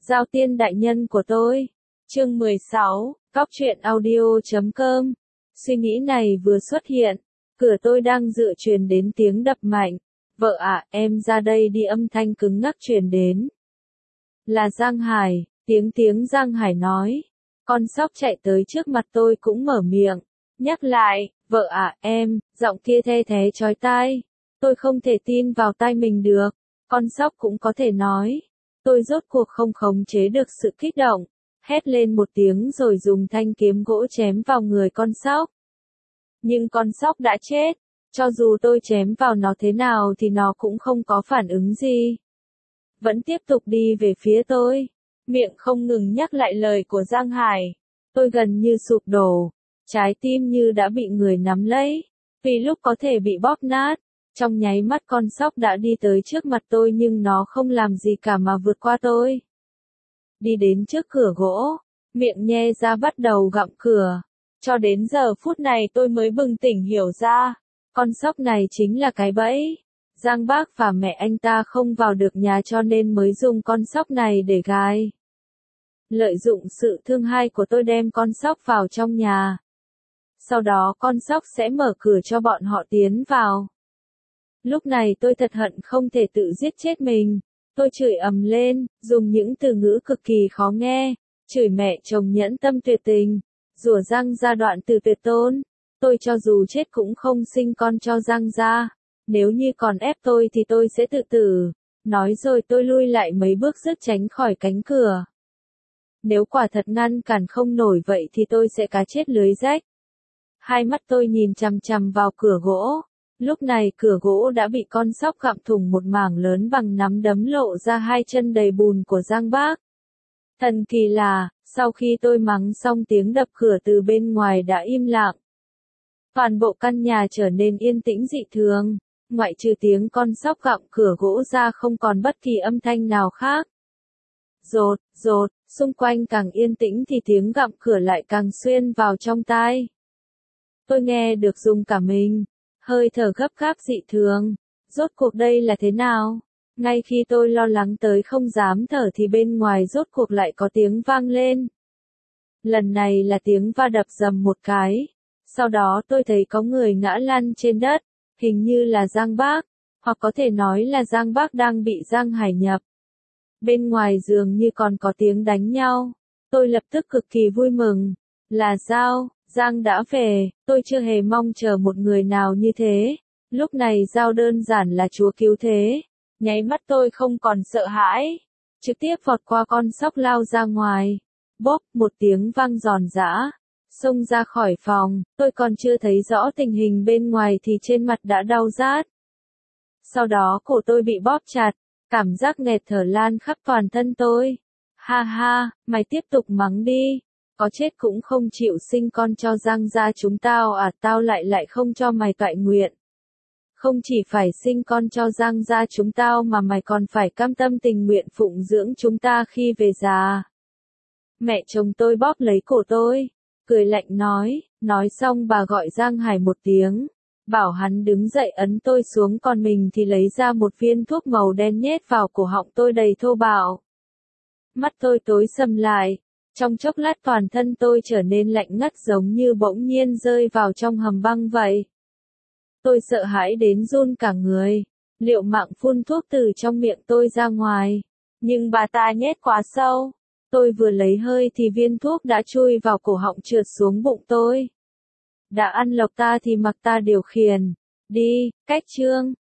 Giao tiên đại nhân của tôi. Chương 16, Cóc truyện audio.com. Suy nghĩ này vừa xuất hiện, cửa tôi đang dự truyền đến tiếng đập mạnh. Vợ ạ, em ra đây đi, âm thanh cứng ngắc truyền đến. Là Giang Hải, tiếng Giang Hải nói. Con sóc chạy tới trước mặt tôi cũng mở miệng, nhắc lại, vợ ạ, em, giọng kia the thé chói tai. Tôi không thể tin vào tai mình được, con sóc cũng có thể nói. Tôi rốt cuộc không khống chế được sự kích động, hét lên một tiếng rồi dùng thanh kiếm gỗ chém vào người con sóc. Nhưng con sóc đã chết, cho dù tôi chém vào nó thế nào thì nó cũng không có phản ứng gì. Vẫn tiếp tục đi về phía tôi, miệng không ngừng nhắc lại lời của Giang Hải. Tôi gần như sụp đổ, trái tim như đã bị người nắm lấy, vì lúc có thể bị bóp nát. Trong nháy mắt con sóc đã đi tới trước mặt tôi nhưng nó không làm gì cả mà vượt qua tôi. Đi đến trước cửa gỗ, miệng nhe ra bắt đầu gặm cửa. Cho đến giờ phút này tôi mới bừng tỉnh hiểu ra, con sóc này chính là cái bẫy. Giang Bác và mẹ anh ta không vào được nhà cho nên mới dùng con sóc này để gài. Lợi dụng sự thương hai của tôi đem con sóc vào trong nhà. Sau đó con sóc sẽ mở cửa cho bọn họ tiến vào. Lúc này tôi thật hận không thể tự giết chết mình. Tôi chửi ầm lên, dùng những từ ngữ cực kỳ khó nghe, chửi mẹ chồng nhẫn tâm tuyệt tình, rủa Giang gia đoạn từ tuyệt tôn. Tôi cho dù chết cũng không sinh con cho Giang gia. Nếu như còn ép tôi thì tôi sẽ tự tử. Nói rồi tôi lui lại mấy bước rứt tránh khỏi cánh cửa. Nếu quả thật ngăn cản không nổi vậy thì tôi sẽ cá chết lưới rách. Hai mắt tôi nhìn chằm chằm vào cửa gỗ. Lúc này cửa gỗ đã bị con sóc gặm thủng một mảng lớn bằng nắm đấm, lộ ra hai chân đầy bùn của Giang Bác. Thần kỳ là, sau khi tôi mắng xong tiếng đập cửa từ bên ngoài đã im lặng. Toàn bộ căn nhà trở nên yên tĩnh dị thường, ngoại trừ tiếng con sóc gặm cửa gỗ ra không còn bất kỳ âm thanh nào khác. Rột, rột, xung quanh càng yên tĩnh thì tiếng gặm cửa lại càng xuyên vào trong tai. Tôi nghe được rung cả mình. Hơi thở gấp gáp dị thường. Rốt cuộc đây là thế nào? Ngay khi tôi lo lắng tới không dám thở thì bên ngoài rốt cuộc lại có tiếng vang lên. Lần này là tiếng va đập rầm một cái. Sau đó tôi thấy có người ngã lăn trên đất, hình như là Giang Bác, hoặc có thể nói là Giang Bác đang bị Giang Hải nhập. Bên ngoài dường như còn có tiếng đánh nhau. Tôi lập tức cực kỳ vui mừng. Là Giao. Giang đã về, tôi chưa hề mong chờ một người nào như thế. Lúc này Giao đơn giản là chúa cứu thế. Nháy mắt tôi không còn sợ hãi. Trực tiếp vọt qua con sóc lao ra ngoài. Bốp, một tiếng vang giòn giã. Xông ra khỏi phòng, tôi còn chưa thấy rõ tình hình bên ngoài thì trên mặt đã đau rát. Sau đó cổ tôi bị bóp chặt, cảm giác nghẹt thở lan khắp toàn thân tôi. Ha ha, mày tiếp tục mắng đi. Có chết cũng không chịu sinh con cho Giang gia chúng tao à, tao lại không cho mày toại nguyện. Không chỉ phải sinh con cho Giang gia chúng tao mà mày còn phải cam tâm tình nguyện phụng dưỡng chúng ta khi về già. Mẹ chồng tôi bóp lấy cổ tôi, cười lạnh nói xong bà gọi Giang Hải một tiếng, bảo hắn đứng dậy ấn tôi xuống, còn mình thì lấy ra một viên thuốc màu đen nhét vào cổ họng tôi đầy thô bạo. Mắt tôi tối sầm lại. Trong chốc lát toàn thân tôi trở nên lạnh ngắt giống như bỗng nhiên rơi vào trong hầm băng vậy. Tôi sợ hãi đến run cả người, liều mạng phun thuốc từ trong miệng tôi ra ngoài. Nhưng bà ta nhét quá sâu. Tôi vừa lấy hơi thì viên thuốc đã chui vào cổ họng trượt xuống bụng tôi. Đã ăn lộc ta thì mặc ta điều khiển. Đi, cách chương.